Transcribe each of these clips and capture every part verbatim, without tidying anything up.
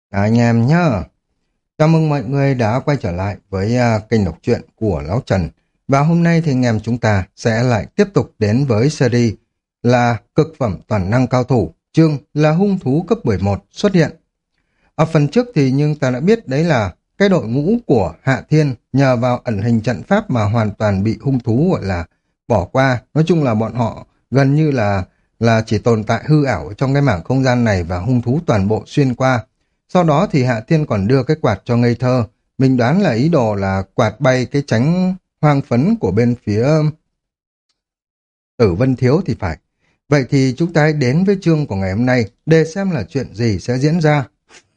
À, anh em nhá, chào mừng mọi người đã quay trở lại với à, kênh đọc truyện của Lão Trần. Và hôm nay thì anh em chúng ta sẽ lại tiếp tục đến với series là Cực phẩm toàn năng cao thủ, chương là hung thú cấp mười một xuất hiện. Ở phần trước thì nhưng ta đã biết đấy là cái đội ngũ của Hạ Thiên nhờ vào ẩn hình trận pháp mà hoàn toàn bị hung thú gọi là bỏ qua. Nói chung là bọn họ gần như là là chỉ tồn tại hư ảo ở trong cái mảng không gian này và hung thú toàn bộ xuyên qua. Sau đó thì Hạ Thiên còn đưa cái quạt cho ngây thơ. Mình đoán là ý đồ là quạt bay cái tránh hoang phấn của bên phía Tử Vân Thiếu thì phải. Vậy thì chúng ta hãy đến với chương của ngày hôm nay để xem là chuyện gì sẽ diễn ra.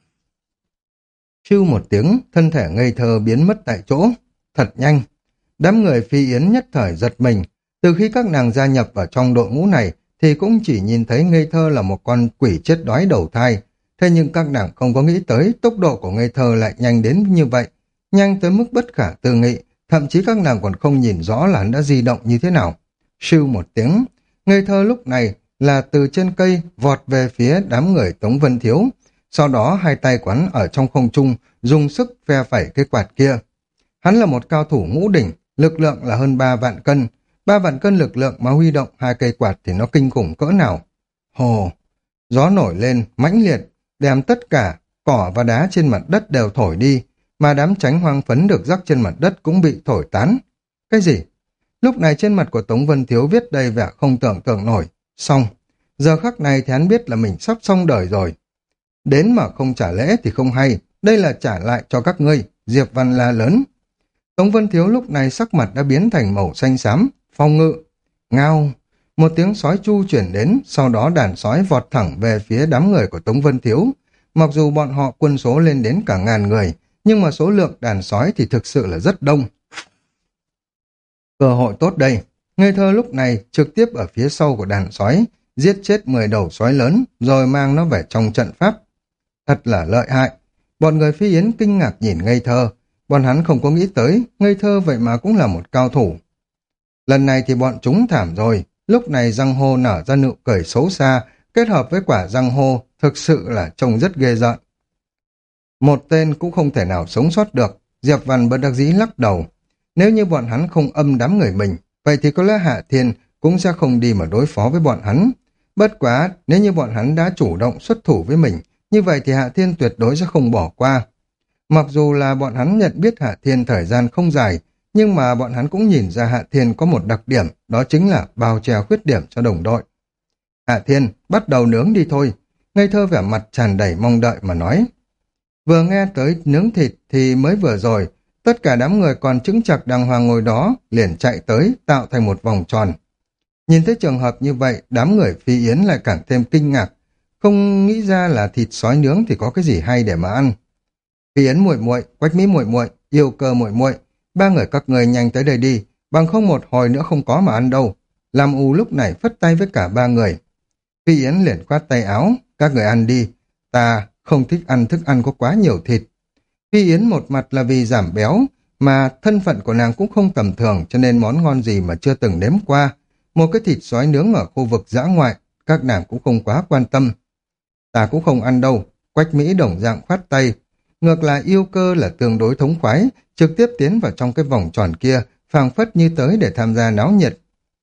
Siêu một tiếng, thân thể ngây thơ biến mất tại chỗ. Thật nhanh. Đám người Phi Yến nhất thời giật mình. Từ khi các nàng gia nhập vào trong đội ngũ này thì cũng chỉ nhìn thấy ngây thơ là một con quỷ chết đói đầu thai. Thế nhưng các nàng không có nghĩ tới tốc độ của ngây thơ lại nhanh đến như vậy. Nhanh tới mức bất khả tư nghị. Thậm chí các nàng còn không nhìn rõ là hắn đã di động như thế nào. Siêu một tiếng. Ngây thơ lúc này là từ trên cây vọt về phía đám người Tống Vân Thiếu. Sau đó hai tay quán ở trong không trung dùng sức phe phẩy cái quạt kia. Hắn là một cao thủ ngũ đỉnh, lực lượng là hơn ba vạn cân. Ba vạn cân lực lượng mà huy động hai cây quạt thì nó kinh khủng cỡ nào. Hồ! Gió nổi lên, mãnh liệt, đem tất cả cỏ và đá trên mặt đất đều thổi đi, mà đám tránh hoang phấn được rắc trên mặt đất cũng bị thổi tán. Cái gì? Lúc này trên mặt của Tống Vân Thiếu viết đầy vẻ không tưởng tượng nổi. Xong. Giờ khắc này thì hắn biết là mình sắp xong đời rồi. Đến mà không trả lễ thì không hay, đây là trả lại cho các ngươi, Diệp Văn la lớn. Tống Vân Thiếu lúc này sắc mặt đã biến thành màu xanh xám, phong ngự. Ngao, một tiếng sói chu chuyển đến, sau đó đàn sói vọt thẳng về phía đám người của Tống Vân Thiếu. Mặc dù bọn họ quân số lên đến cả ngàn người, nhưng mà số lượng đàn sói thì thực sự là rất đông. Cơ hội tốt đây, ngây thơ lúc này trực tiếp ở phía sau của đàn sói, giết chết mười đầu sói lớn, rồi mang nó về trong trận pháp. Thật là lợi hại. Bọn người Phi Yến kinh ngạc nhìn ngây thơ. Bọn hắn không có nghĩ tới, ngây thơ vậy mà cũng là một cao thủ. Lần này thì bọn chúng thảm rồi. Lúc này răng hô nở ra nụ cười xấu xa, kết hợp với quả răng hô, thực sự là trông rất ghê rợn. Một tên cũng không thể nào sống sót được. Diệp Văn bất đắc dĩ lắc đầu. Nếu như bọn hắn không âm đám người mình, vậy thì có lẽ Hạ Thiên cũng sẽ không đi mà đối phó với bọn hắn. Bất quá, nếu như bọn hắn đã chủ động xuất thủ với mình, như vậy thì Hạ Thiên tuyệt đối sẽ không bỏ qua. Mặc dù là bọn hắn nhận biết Hạ Thiên thời gian không dài, nhưng mà bọn hắn cũng nhìn ra Hạ Thiên có một đặc điểm, đó chính là bao che khuyết điểm cho đồng đội. Hạ Thiên, bắt đầu nướng đi thôi. Ngây thơ vẻ mặt tràn đầy mong đợi mà nói. Vừa nghe tới nướng thịt thì mới vừa rồi, tất cả đám người còn chứng chặt đàng hoàng ngồi đó, liền chạy tới, tạo thành một vòng tròn. Nhìn thấy trường hợp như vậy, đám người Phi Yến lại càng thêm kinh ngạc, không nghĩ ra là thịt sói nướng thì có cái gì hay để mà ăn. Phi Yến muội muội, Quách Mỹ muội muội, Yêu Cơ muội muội, ba người các người nhanh tới đây đi, bằng không một hồi nữa không có mà ăn đâu. Lam U lúc này phất tay với cả ba người. Phi Yến liền khoát tay áo, các người ăn đi, ta không thích ăn thức ăn có quá nhiều thịt. Phi Yến một mặt là vì giảm béo, mà thân phận của nàng cũng không tầm thường cho nên món ngon gì mà chưa từng nếm qua. Một cái thịt sói nướng ở khu vực dã ngoại, các nàng cũng không quá quan tâm. Ta cũng không ăn đâu, Quách Mỹ đồng dạng khoát tay. Ngược lại Yêu Cơ là tương đối thống khoái, trực tiếp tiến vào trong cái vòng tròn kia, phảng phất như tới để tham gia náo nhiệt.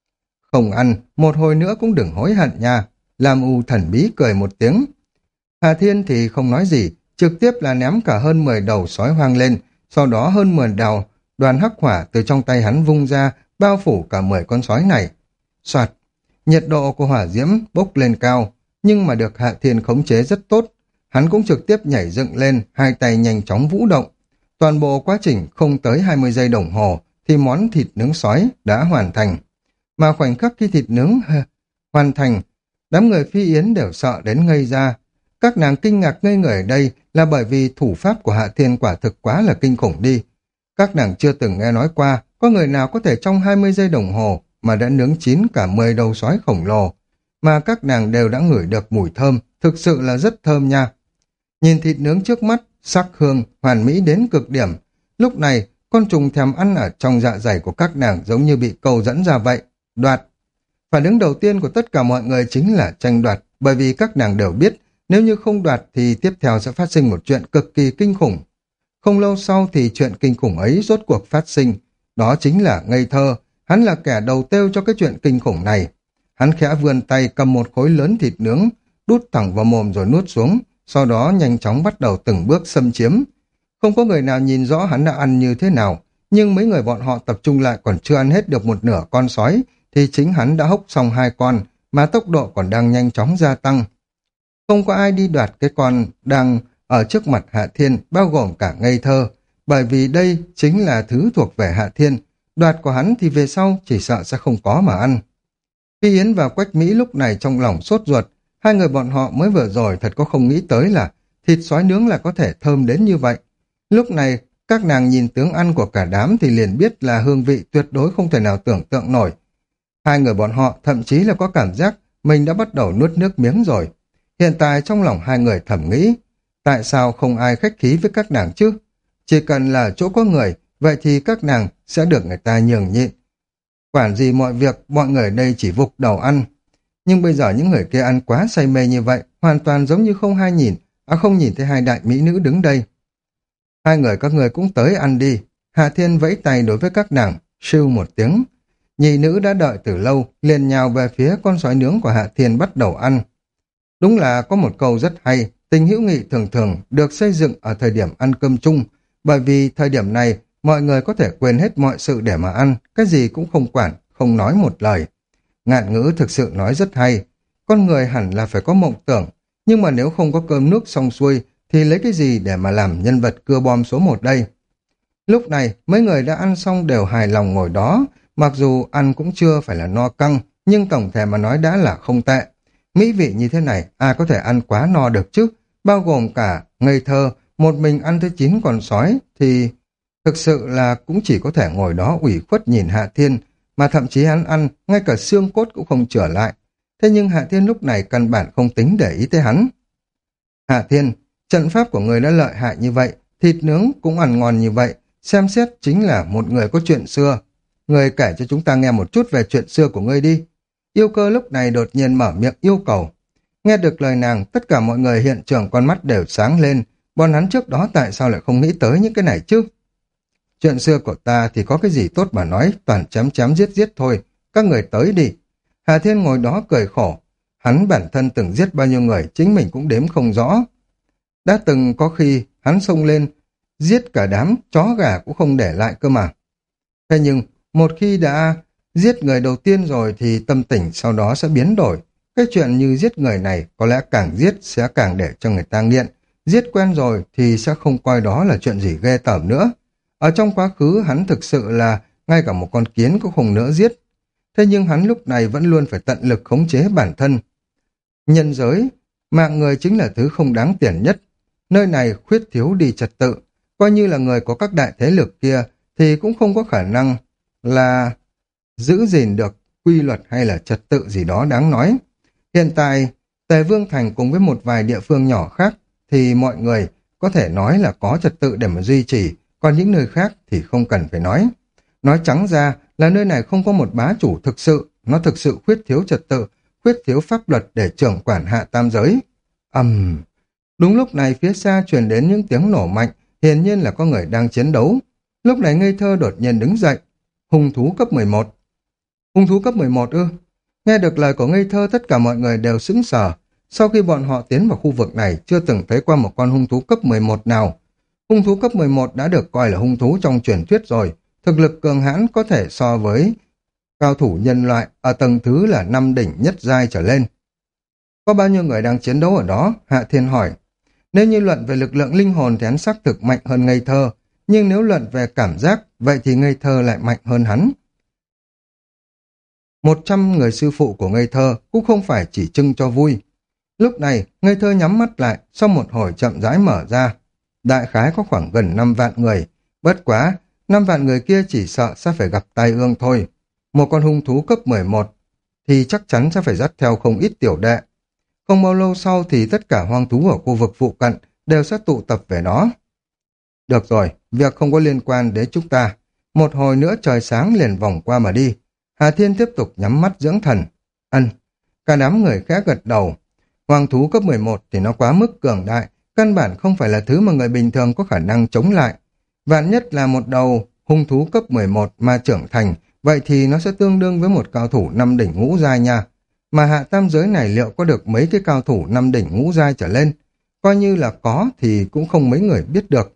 Không ăn, một hồi nữa cũng đừng hối hận nha. Lam U thần bí cười một tiếng. Hà Thiên thì không nói gì, trực tiếp là ném cả hơn mười đầu sói hoang lên, sau đó hơn mười đầu đoàn hắc hỏa từ trong tay hắn vung ra, bao phủ cả mười con sói này. Soạt, nhiệt độ của hỏa diễm bốc lên cao, nhưng mà được Hạ Thiên khống chế rất tốt. Hắn cũng trực tiếp nhảy dựng lên, hai tay nhanh chóng vũ động. Toàn bộ quá trình không tới hai mươi giây đồng hồ thì món thịt nướng sói đã hoàn thành. Mà khoảnh khắc khi thịt nướng hoàn thành, đám người Phi Yến đều sợ đến ngây ra. Các nàng kinh ngạc ngây người ở đây là bởi vì thủ pháp của Hạ Thiên quả thực quá là kinh khủng đi. Các nàng chưa từng nghe nói qua có người nào có thể trong hai mươi giây đồng hồ mà đã nướng chín cả mười đầu sói khổng lồ. Mà các nàng đều đã ngửi được mùi thơm, thực sự là rất thơm nha. Nhìn thịt nướng trước mắt, sắc hương, hoàn mỹ đến cực điểm. Lúc này, con trùng thèm ăn ở trong dạ dày của các nàng giống như bị câu dẫn ra vậy. Đoạt. Phản ứng đầu tiên của tất cả mọi người chính là tranh đoạt, bởi vì các nàng đều biết Nếu như không đoạt thì tiếp theo sẽ phát sinh một chuyện cực kỳ kinh khủng. Không lâu sau thì chuyện kinh khủng ấy rốt cuộc phát sinh. Đó chính là Ngây Thơ. Hắn là kẻ đầu têu cho cái chuyện kinh khủng này. Hắn khẽ vươn tay cầm một khối lớn thịt nướng, đút thẳng vào mồm rồi nuốt xuống, sau đó nhanh chóng bắt đầu từng bước xâm chiếm. Không có người nào nhìn rõ hắn đã ăn như thế nào, nhưng mấy người bọn họ tập trung lại còn chưa ăn hết được một nửa con sói, thì chính hắn đã hốc xong hai con, mà tốc độ còn đang nhanh chóng gia tăng. Không có ai đi đoạt cái con đang ở trước mặt Hạ Thiên, bao gồm cả Ngây Thơ, bởi vì đây chính là thứ thuộc về Hạ Thiên. Đoạt của hắn thì về sau chỉ sợ sẽ không có mà ăn. Phi Yến và Quách Mỹ lúc này trong lòng sốt ruột, hai người bọn họ mới vừa rồi thật có không nghĩ tới là thịt sói nướng là có thể thơm đến như vậy. Lúc này, các nàng nhìn tướng ăn của cả đám thì liền biết là hương vị tuyệt đối không thể nào tưởng tượng nổi. Hai người bọn họ thậm chí là có cảm giác mình đã bắt đầu nuốt nước miếng rồi. Hiện tại trong lòng hai người thầm nghĩ, tại sao không ai khách khí với các nàng chứ? Chỉ cần là chỗ có người, vậy thì các nàng sẽ được người ta nhường nhịn. Quản gì mọi việc, mọi người đây chỉ vục đầu ăn. Nhưng bây giờ những người kia ăn quá say mê như vậy, hoàn toàn giống như không hai nhìn, à không nhìn thấy hai đại mỹ nữ đứng đây. Hai người các người cũng tới ăn đi. Hạ Thiên vẫy tay đối với các nàng, sưu một tiếng. Nhị nữ đã đợi từ lâu, liền nhào về phía con sói nướng của Hạ Thiên bắt đầu ăn. Đúng là có một câu rất hay, tình hữu nghị thường thường được xây dựng ở thời điểm ăn cơm chung, bởi vì thời điểm này mọi người có thể quên hết mọi sự để mà ăn, cái gì cũng không quản, không nói một lời. Ngạn ngữ thực sự nói rất hay, con người hẳn là phải có mộng tưởng, nhưng mà nếu không có cơm nước xong xuôi thì lấy cái gì để mà làm nhân vật cưa bom số một đây? Lúc này mấy người đã ăn xong đều hài lòng ngồi đó, mặc dù ăn cũng chưa phải là no căng, nhưng tổng thể mà nói đã là không tệ. Mỹ vị như thế này, ai có thể ăn quá no được chứ? Bao gồm cả Ngây Thơ, một mình ăn tới chín con sói, thì thực sự là cũng chỉ có thể ngồi đó ủy khuất nhìn Hạ Thiên, mà thậm chí hắn ăn, ngay cả xương cốt cũng không trở lại. Thế nhưng Hạ Thiên lúc này căn bản không tính để ý tới hắn. Hạ Thiên, trận pháp của người đã lợi hại như vậy, thịt nướng cũng ăn ngon như vậy, xem xét chính là một người có chuyện xưa. Người kể cho chúng ta nghe một chút về chuyện xưa của ngươi đi. Yêu Cơ lúc này đột nhiên mở miệng yêu cầu. Nghe được lời nàng, tất cả mọi người hiện trường con mắt đều sáng lên, bọn hắn trước đó tại sao lại không nghĩ tới những cái này chứ? Chuyện xưa của ta thì có cái gì tốt mà nói, toàn chém chém giết giết thôi, các người tới đi. Hà Thiên ngồi đó cười khổ, hắn bản thân từng giết bao nhiêu người, chính mình cũng đếm không rõ. Đã từng có khi hắn xông lên, giết cả đám, chó gà cũng không để lại cơ mà. Thế nhưng, một khi đã giết người đầu tiên rồi thì tâm tình sau đó sẽ biến đổi. Cái chuyện như giết người này có lẽ càng giết sẽ càng để cho người ta nghiện. Giết quen rồi thì sẽ không coi đó là chuyện gì ghê tởm nữa. Ở trong quá khứ hắn thực sự là ngay cả một con kiến cũng không nỡ giết. Thế nhưng hắn lúc này vẫn luôn phải tận lực khống chế bản thân. Nhân giới, mạng người chính là thứ không đáng tiền nhất. Nơi này khuyết thiếu đi trật tự. Coi như là người có các đại thế lực kia thì cũng không có khả năng là giữ gìn được quy luật hay là trật tự gì đó đáng nói. Hiện tại, Tề Vương Thành cùng với một vài địa phương nhỏ khác thì mọi người có thể nói là có trật tự để mà duy trì, còn những nơi khác thì không cần phải nói. Nói trắng ra là nơi này không có một bá chủ thực sự, nó thực sự khuyết thiếu trật tự, khuyết thiếu pháp luật để trưởng quản hạ tam giới. Ầm. Uhm. Đúng lúc này phía xa truyền đến những tiếng nổ mạnh, hiển nhiên là có người đang chiến đấu. Lúc này Ngây Thơ đột nhiên đứng dậy. Hung thú cấp mười một. Hung thú cấp mười một ư? Nghe được lời của Ngây Thơ tất cả mọi người đều sững sờ. Sau khi bọn họ tiến vào khu vực này chưa từng thấy qua một con hung thú cấp mười một nào. Hung thú cấp mười một đã được coi là hung thú trong truyền thuyết rồi. Thực lực cường hãn có thể so với cao thủ nhân loại ở tầng thứ là năm đỉnh nhất giai trở lên. Có bao nhiêu người đang chiến đấu ở đó? Hạ Thiên hỏi. Nếu như luận về lực lượng linh hồn thì hắn xác thực mạnh hơn Ngây Thơ. Nhưng nếu luận về cảm giác, vậy thì Ngây Thơ lại mạnh hơn hắn. Một trăm người sư phụ của Ngây Thơ cũng không phải chỉ trưng cho vui. Lúc này, Ngây Thơ nhắm mắt lại, sau một hồi chậm rãi mở ra. Đại khái có khoảng gần năm vạn người. Bất quá, năm vạn người kia chỉ sợ sẽ phải gặp tai ương thôi. Một con hung thú cấp mười một thì chắc chắn sẽ phải dắt theo không ít tiểu đệ. Không bao lâu sau thì tất cả hoang thú ở khu vực phụ cận đều sẽ tụ tập về đó. Được rồi, việc không có liên quan đến chúng ta. Một hồi nữa trời sáng liền vòng qua mà đi. Hà Thiên tiếp tục nhắm mắt dưỡng thần. Ân, cả đám người khác gật đầu. Hoàng thú cấp mười một thì nó quá mức cường đại, căn bản không phải là thứ mà người bình thường có khả năng chống lại. Vạn nhất là một đầu hung thú cấp mười một mà trưởng thành, vậy thì nó sẽ tương đương với một cao thủ năm đỉnh ngũ giai nha. Mà hạ tam giới này liệu có được mấy cái cao thủ năm đỉnh ngũ giai trở lên? Coi như là có thì cũng không mấy người biết được.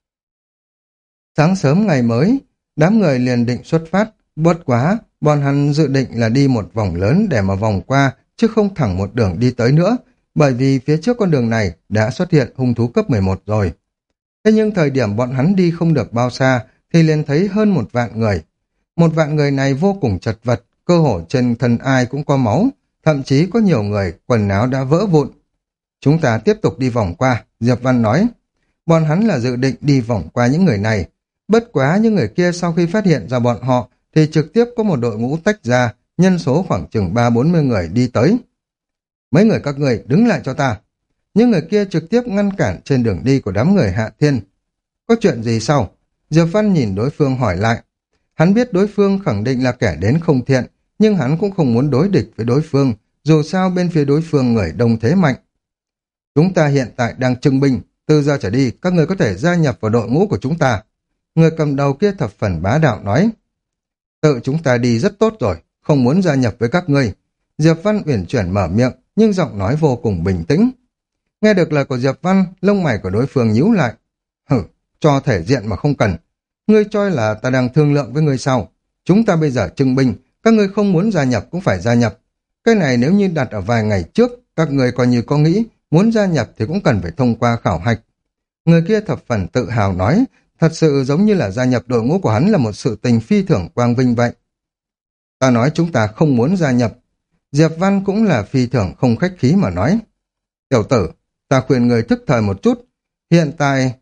Sáng sớm ngày mới, đám người liền định xuất phát, bất quá, bọn hắn dự định là đi một vòng lớn để mà vòng qua, chứ không thẳng một đường đi tới nữa, bởi vì phía trước con đường này đã xuất hiện hung thú cấp mười một rồi. Thế nhưng thời điểm bọn hắn đi không được bao xa, thì liền thấy hơn một vạn người. Một vạn người này vô cùng chật vật, cơ hồ trên thân ai cũng có máu, thậm chí có nhiều người quần áo đã vỡ vụn. Chúng ta tiếp tục đi vòng qua, Diệp Văn nói. Bọn hắn là dự định đi vòng qua những người này. Bất quá những người kia sau khi phát hiện ra bọn họ thì trực tiếp có một đội ngũ tách ra, nhân số khoảng chừng ba bốn mươi người đi tới. Mấy người các người đứng lại cho ta. Những người kia trực tiếp ngăn cản trên đường đi của đám người Hạ Thiên. Có chuyện gì sao? Diệp Văn nhìn đối phương hỏi lại. Hắn biết đối phương khẳng định là kẻ đến không thiện, nhưng hắn cũng không muốn đối địch với đối phương, dù sao bên phía đối phương người đông thế mạnh. Chúng ta hiện tại đang trưng binh, từ giờ trở đi các người có thể gia nhập vào đội ngũ của chúng ta. Người cầm đầu kia thập phần bá đạo nói. Tự chúng ta đi rất tốt rồi, không muốn gia nhập với các ngươi. Diệp Văn uyển chuyển mở miệng, nhưng giọng nói vô cùng bình tĩnh. Nghe được lời của Diệp Văn, lông mày của đối phương nhíu lại. Hử, cho thể diện mà không cần. Ngươi cho là ta đang thương lượng với ngươi sao? Chúng ta bây giờ trưng binh, các ngươi không muốn gia nhập cũng phải gia nhập. Cái này nếu như đặt ở vài ngày trước, các ngươi coi như có nghĩ muốn gia nhập thì cũng cần phải thông qua khảo hạch. Người kia thập phần tự hào nói, thật sự giống như là gia nhập đội ngũ của hắn là một sự tình phi thường quang vinh vậy. Ta nói chúng ta không muốn gia nhập. Diệp Văn cũng là phi thường không khách khí mà nói. Tiểu tử, ta khuyên người thức thời một chút. Hiện tại,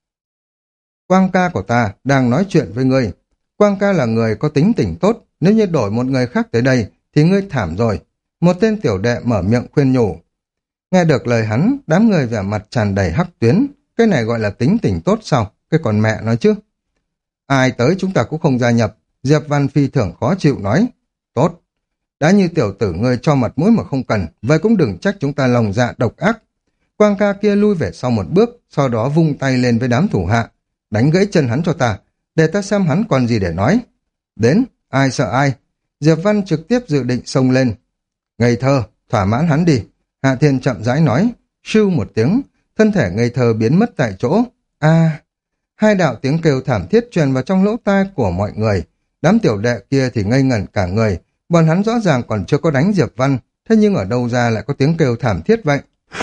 Quang ca của ta đang nói chuyện với ngươi. Quang ca là người có tính tình tốt, nếu như đổi một người khác tới đây thì ngươi thảm rồi. Một tên tiểu đệ mở miệng khuyên nhủ. Nghe được lời hắn, đám người vẻ mặt tràn đầy hắc tuyến. Cái này gọi là tính tình tốt sao? Cái còn mẹ nói chứ. Ai tới chúng ta cũng không gia nhập. Diệp Văn phi thường khó chịu nói. Tốt. Đã như tiểu tử ngươi cho mặt mũi mà không cần, vậy cũng đừng trách chúng ta lòng dạ độc ác. Quang ca kia lui về sau một bước, sau đó vung tay lên với đám thủ hạ. Đánh gãy chân hắn cho ta, để ta xem hắn còn gì để nói. Đến, ai sợ ai. Diệp Văn trực tiếp dự định xông lên. Ngây thơ, thỏa mãn hắn đi. Hạ Thiên chậm rãi nói, sưu một tiếng, thân thể ngây thơ biến mất tại chỗ. A, hai đạo tiếng kêu thảm thiết truyền vào trong lỗ tai của mọi người. Đám tiểu đệ kia thì ngây ngẩn cả người. Bọn hắn rõ ràng còn chưa có đánh Diệp Văn, thế nhưng ở đâu ra lại có tiếng kêu thảm thiết vậy?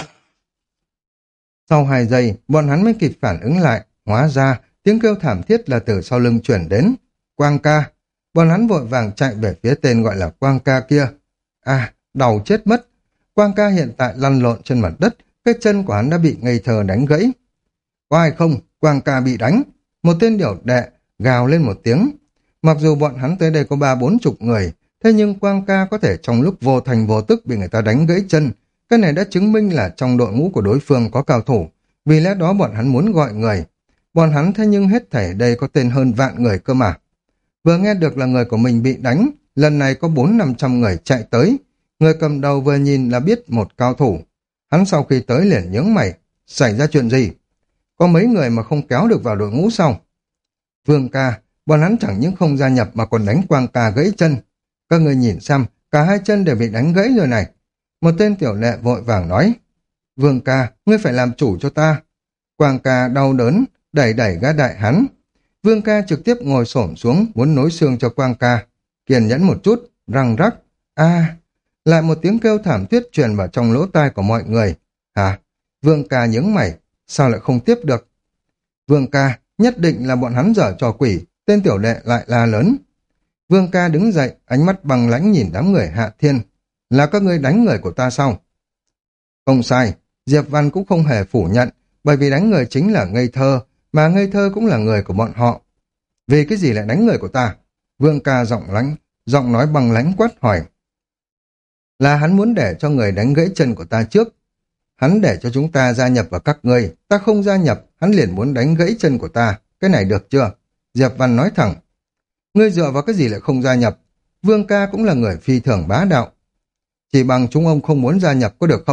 Sau hai giây, bọn hắn mới kịp phản ứng lại. Hóa ra, tiếng kêu thảm thiết là từ sau lưng chuyển đến. Quang ca. Bọn hắn vội vàng chạy về phía tên gọi là Quang ca kia. À, đau chết mất. Quang ca hiện tại lăn lộn trên mặt đất, cái chân của hắn đã bị ngây thơ đánh gãy. Có ai không? Quang ca bị đánh. Một tên điểu đệ gào lên một tiếng. Mặc dù bọn hắn tới đây có ba bốn chục người, thế nhưng Quang ca có thể trong lúc vô thành vô tức bị người ta đánh gãy chân. Cái này đã chứng minh là trong đội ngũ của đối phương có cao thủ. Vì lẽ đó bọn hắn muốn gọi người. Bọn hắn thế nhưng hết thảy đây có tên hơn vạn người cơ mà. Vừa nghe được là người của mình bị đánh, lần này có bốn năm trăm người chạy tới. Người cầm đầu vừa nhìn là biết một cao thủ. Hắn sau khi tới liền nhướng mày. Xảy ra chuyện gì? Có mấy người mà không kéo được vào đội ngũ sau. Vương ca, bọn hắn chẳng những không gia nhập mà còn đánh Quang ca gãy chân. Các người nhìn xem, cả hai chân đều bị đánh gãy rồi này. Một tên tiểu lệ vội vàng nói. Vương ca, ngươi phải làm chủ cho ta. Quang ca đau đớn, đẩy đẩy gã đại hắn. Vương ca trực tiếp ngồi xổm xuống, muốn nối xương cho Quang ca. Kiên nhẫn một chút, răng rắc. A, lại một tiếng kêu thảm thiết truyền vào trong lỗ tai của mọi người. Hả? Vương ca nhướng mày, sao lại không tiếp được? Vương ca, nhất định là bọn hắn dở trò quỷ, tên tiểu đệ lại la lớn. Vương ca đứng dậy, ánh mắt bằng lãnh nhìn đám người Hạ Thiên. Là các ngươi đánh người của ta sao? Không sai, Diệp Văn cũng không hề phủ nhận, bởi vì đánh người chính là ngây thơ, mà ngây thơ cũng là người của bọn họ. Vì cái gì lại đánh người của ta? Vương ca giọng lãnh, giọng nói bằng lãnh quát hỏi. Là hắn muốn để cho người đánh gãy chân của ta trước. Hắn để cho chúng ta gia nhập vào các ngươi, ta không gia nhập, hắn liền muốn đánh gãy chân của ta. Cái này được chưa? Diệp Văn nói thẳng. Ngươi dựa vào cái gì lại không gia nhập? Vương ca cũng là người phi thường bá đạo. Chỉ bằng chúng ông không muốn gia nhập có được không?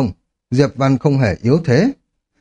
Diệp Văn không hề yếu thế.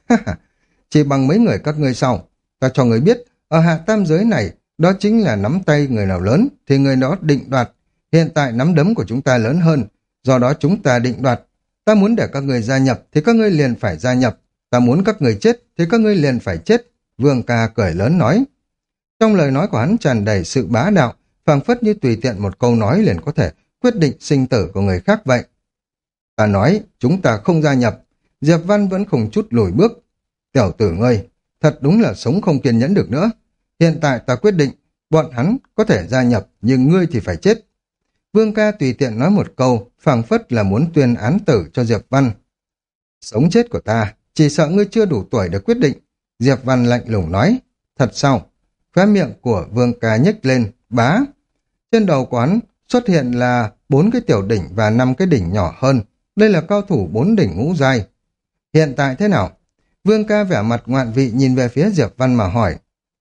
Chỉ bằng mấy người các ngươi sau, ta cho người biết, ở hạ tam giới này, đó chính là nắm tay người nào lớn, thì người đó định đoạt. Hiện tại nắm đấm của chúng ta lớn hơn, do đó chúng ta định đoạt. Ta muốn để các người gia nhập, thì các ngươi liền phải gia nhập. Ta muốn các người chết, thì các ngươi liền phải chết. Vương ca cười lớn nói. Trong lời nói của hắn tràn đầy sự bá đạo, phảng phất như tùy tiện một câu nói liền có thể quyết định sinh tử của người khác vậy. Ta nói, chúng ta không gia nhập. Diệp Văn vẫn không chút lùi bước. Tiểu tử ngươi, thật đúng là sống không kiên nhẫn được nữa. Hiện tại ta quyết định, bọn hắn có thể gia nhập, nhưng ngươi thì phải chết. Vương ca tùy tiện nói một câu, phảng phất là muốn tuyên án tử cho Diệp Văn. Sống chết của ta, chỉ sợ ngươi chưa đủ tuổi để quyết định. Diệp Văn lạnh lùng nói. Thật sao? Khóe miệng của Vương ca nhếch lên, bá. Trên đầu quán xuất hiện là bốn cái tiểu đỉnh và năm cái đỉnh nhỏ hơn. Đây là cao thủ bốn đỉnh ngũ giai. Hiện tại thế nào? Vương ca vẻ mặt ngoạn vị nhìn về phía Diệp Văn mà hỏi.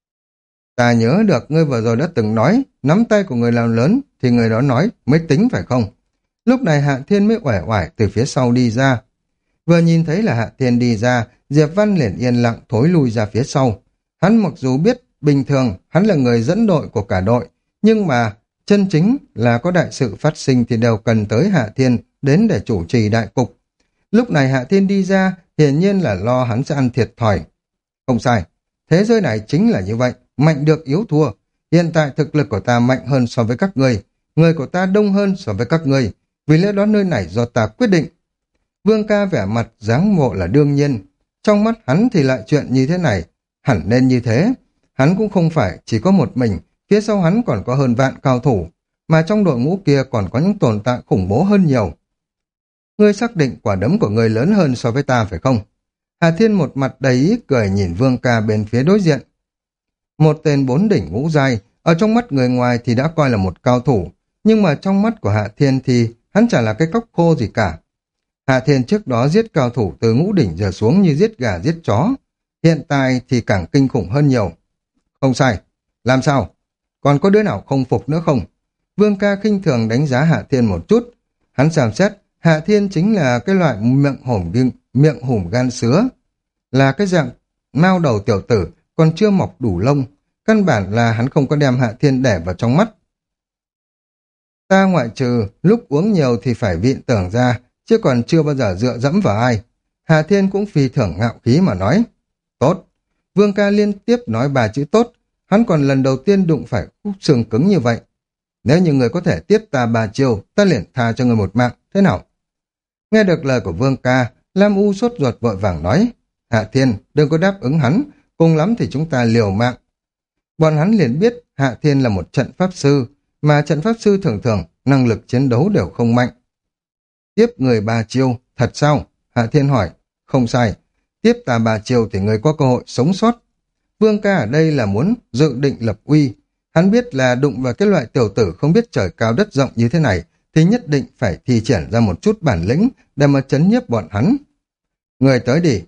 Ta nhớ được ngươi vừa rồi đã từng nói, nắm tay của người làm lớn thì người đó nói mới tính phải không? Lúc này Hạ Thiên mới uể oải từ phía sau đi ra. Vừa nhìn thấy là Hạ Thiên đi ra, Diệp Văn liền yên lặng thối lui ra phía sau. Hắn mặc dù biết bình thường hắn là người dẫn đội của cả đội, nhưng mà chân chính là có đại sự phát sinh thì đều cần tới Hạ Thiên đến để chủ trì đại cục. Lúc này Hạ Thiên đi ra, hiển nhiên là lo hắn sẽ ăn thiệt thòi. Không sai, thế giới này chính là như vậy, mạnh được yếu thua. Hiện tại thực lực của ta mạnh hơn so với các ngươi, người của ta đông hơn so với các ngươi, vì lẽ đó nơi này do ta quyết định. Vương ca vẻ mặt dáng mộ là đương nhiên, trong mắt hắn thì lại chuyện như thế này, hẳn nên như thế. Hắn cũng không phải chỉ có một mình, phía sau hắn còn có hơn vạn cao thủ, mà trong đội ngũ kia còn có những tồn tại khủng bố hơn nhiều. Ngươi xác định quả đấm của ngươi lớn hơn so với ta phải không? Hà Thiên một mặt đầy ý cười nhìn Vương ca bên phía đối diện. Một tên bốn đỉnh ngũ giai, ở trong mắt người ngoài thì đã coi là một cao thủ, nhưng mà trong mắt của Hạ Thiên thì hắn chả là cái cóc khô gì cả. Hạ Thiên trước đó giết cao thủ từ ngũ đỉnh giờ xuống như giết gà giết chó, hiện tại thì càng kinh khủng hơn nhiều. Không sai, làm sao? Còn có đứa nào không phục nữa không? Vương ca khinh thường đánh giá Hạ Thiên một chút, hắn xem xét Hạ Thiên chính là cái loại miệng hổm miệng hùm gan sứa, là cái dạng mao đầu tiểu tử, còn chưa mọc đủ lông, căn bản là hắn không có đem Hạ Thiên để vào trong mắt. Ta ngoại trừ lúc uống nhiều thì phải vịn tưởng ra, chứ còn chưa bao giờ dựa dẫm vào ai. Hạ Thiên cũng phi thường ngạo khí mà nói. Tốt. Vương ca liên tiếp nói ba chữ tốt, hắn còn lần đầu tiên đụng phải khúc xương cứng như vậy. Nếu như người có thể tiếp ta ba chiêu, ta liền tha cho người một mạng, thế nào? Nghe được lời của Vương ca, Lam U sốt ruột vội vàng nói. Hạ Thiên, đừng có đáp ứng hắn, cùng lắm thì chúng ta liều mạng. Bọn hắn liền biết Hạ Thiên là một trận pháp sư, mà trận pháp sư thường thường năng lực chiến đấu đều không mạnh. Tiếp người ba chiêu, thật sao? Hạ Thiên hỏi. Không sai, tiếp ta ba chiêu thì người có cơ hội sống sót. Vương ca ở đây là muốn dự định lập uy. Hắn biết là đụng vào cái loại tiểu tử không biết trời cao đất rộng như thế này, thì nhất định phải thi triển ra một chút bản lĩnh để mà chấn nhiếp bọn hắn. Người tới đi.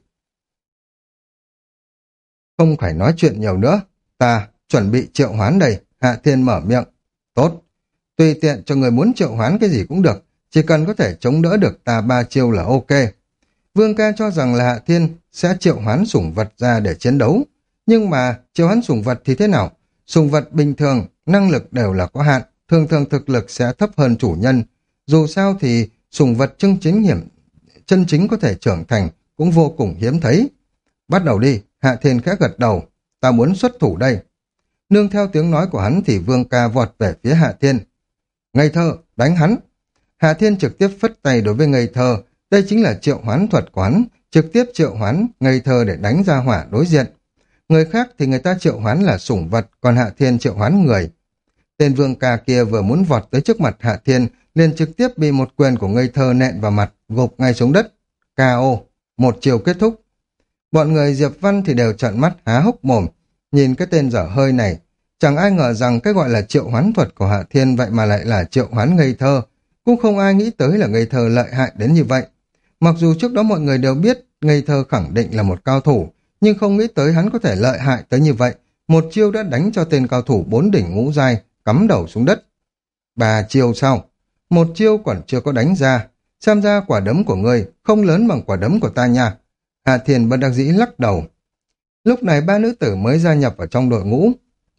Không phải nói chuyện nhiều nữa, ta chuẩn bị triệu hoán đây. Hạ Thiên mở miệng. Tốt, tùy tiện cho người muốn triệu hoán cái gì cũng được, chỉ cần có thể chống đỡ được ta ba chiêu là ok. Vương ca cho rằng là Hạ Thiên sẽ triệu hoán sủng vật ra để chiến đấu, nhưng mà triệu hoán sủng vật thì thế nào? Sủng vật bình thường, năng lực đều là có hạn, thường thường thực lực sẽ thấp hơn chủ nhân. Dù sao thì sủng vật chân chính hiểm, chân chính có thể trưởng thành cũng vô cùng hiếm thấy. Bắt đầu đi, Hạ Thiên khẽ gật đầu, ta muốn xuất thủ đây. Nương theo tiếng nói của hắn thì Vương ca vọt về phía Hạ Thiên. Ngây thơ, đánh hắn. Hạ Thiên trực tiếp phất tay đối với ngây thơ, đây chính là triệu hoán thuật của hắn, trực tiếp triệu hoán ngây thơ để đánh ra hỏa đối diện. Người khác thì người ta triệu hoán là sủng vật, còn Hạ Thiên triệu hoán người. Tên Vương ca kia vừa muốn vọt tới trước mặt Hạ Thiên, liền trực tiếp bị một quyền của ngây thơ nện vào mặt, gục ngay xuống đất. ca o, một chiều kết thúc. Bọn người Diệp Văn thì đều trợn mắt há hốc mồm, nhìn cái tên dở hơi này. Chẳng ai ngờ rằng cái gọi là triệu hoán thuật của Hạ Thiên vậy mà lại là triệu hoán ngây thơ. Cũng không ai nghĩ tới là ngây thơ lợi hại đến như vậy. Mặc dù trước đó mọi người đều biết ngây thơ khẳng định là một cao thủ, nhưng không nghĩ tới hắn có thể lợi hại tới như vậy. Một chiêu đã đánh cho tên cao thủ bốn đỉnh ngũ giai cắm đầu xuống đất. Ba chiêu sau, một chiêu còn chưa có đánh ra, xem ra quả đấm của ngươi không lớn bằng quả đấm của ta nha. Hạ Thiên bất đắc dĩ lắc đầu. Lúc này ba nữ tử mới gia nhập vào trong đội ngũ,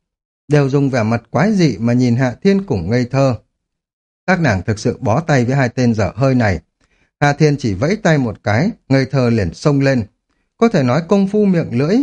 đều dùng vẻ mặt quái dị mà nhìn Hạ Thiên cùng ngây thơ. Các nàng thực sự bó tay với hai tên dở hơi này. Hạ Thiên chỉ vẫy tay một cái, ngây thơ liền xông lên. Có thể nói công phu miệng lưỡi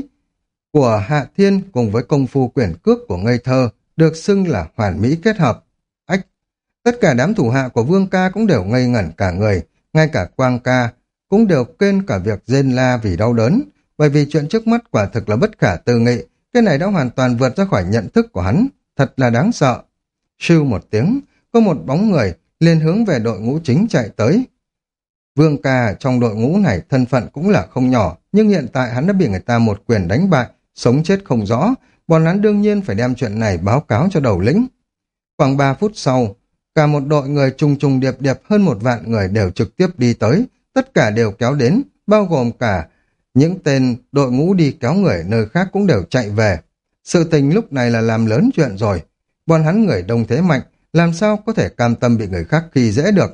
của Hạ Thiên cùng với công phu quyển cước của ngây thơ được xưng là hoàn mỹ kết hợp. Ách! Tất cả đám thủ hạ của Vương ca cũng đều ngây ngẩn cả người, ngay cả Quang ca cũng đều quên cả việc rên la vì đau đớn, bởi vì chuyện trước mắt quả thực là bất khả tư nghị, cái này đã hoàn toàn vượt ra khỏi nhận thức của hắn, thật là đáng sợ. Sưu một tiếng, có một bóng người liền hướng về đội ngũ chính chạy tới. Vương ca trong đội ngũ này thân phận cũng là không nhỏ, nhưng hiện tại hắn đã bị người ta một quyền đánh bại, sống chết không rõ, bọn hắn đương nhiên phải đem chuyện này báo cáo cho đầu lĩnh. Khoảng ba phút sau, cả một đội người trùng trùng điệp điệp hơn một vạn người đều trực tiếp đi tới, tất cả đều kéo đến, bao gồm cả những tên đội ngũ đi kéo người nơi khác cũng đều chạy về. Sự tình lúc này là làm lớn chuyện rồi, bọn hắn người đông thế mạnh, làm sao có thể cam tâm bị người khác khi dễ được.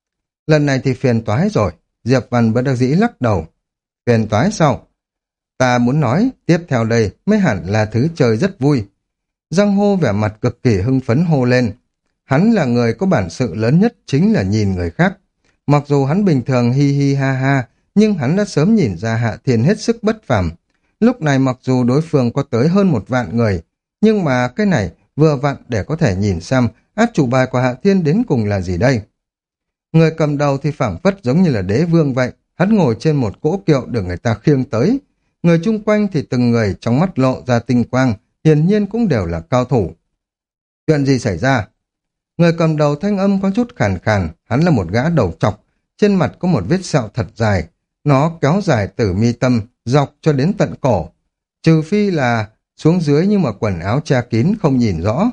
Lần này thì phiền toái rồi, Diệp Văn bất đắc dĩ lắc đầu. Phiền toái sao? Ta muốn nói, tiếp theo đây mới hẳn là thứ chơi rất vui. Giang Hô vẻ mặt cực kỳ hưng phấn hô lên. Hắn là người có bản sự lớn nhất chính là nhìn người khác. Mặc dù hắn bình thường hi hi ha ha, nhưng hắn đã sớm nhìn ra Hạ Thiên hết sức bất phàm. Lúc này mặc dù đối phương có tới hơn một vạn người, nhưng mà cái này vừa vặn để có thể nhìn xem át chủ bài của Hạ Thiên đến cùng là gì đây. Người cầm đầu thì phảng phất giống như là đế vương vậy, hắn ngồi trên một cỗ kiệu được người ta khiêng tới. Người chung quanh thì từng người trong mắt lộ ra tinh quang, hiển nhiên cũng đều là cao thủ. Chuyện gì xảy ra? Người cầm đầu thanh âm có chút khàn khàn, hắn là một gã đầu trọc, trên mặt có một vết sẹo thật dài, nó kéo dài từ mi tâm, dọc cho đến tận cổ. Trừ phi là xuống dưới nhưng mà quần áo che kín không nhìn rõ.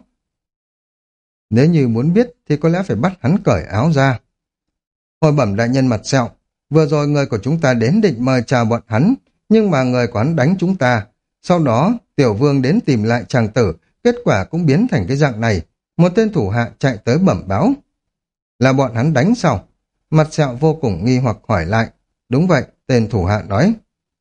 Nếu như muốn biết thì có lẽ phải bắt hắn cởi áo ra. Hồi bẩm đại nhân mặt sẹo, vừa rồi người của chúng ta đến định mời chào bọn hắn, nhưng mà người của hắn đánh chúng ta. Sau đó, tiểu vương đến tìm lại chàng tử, kết quả cũng biến thành cái dạng này. Một tên thủ hạ chạy tới bẩm báo. Là bọn hắn đánh sao? Mặt sẹo vô cùng nghi hoặc hỏi lại. Đúng vậy, tên thủ hạ nói.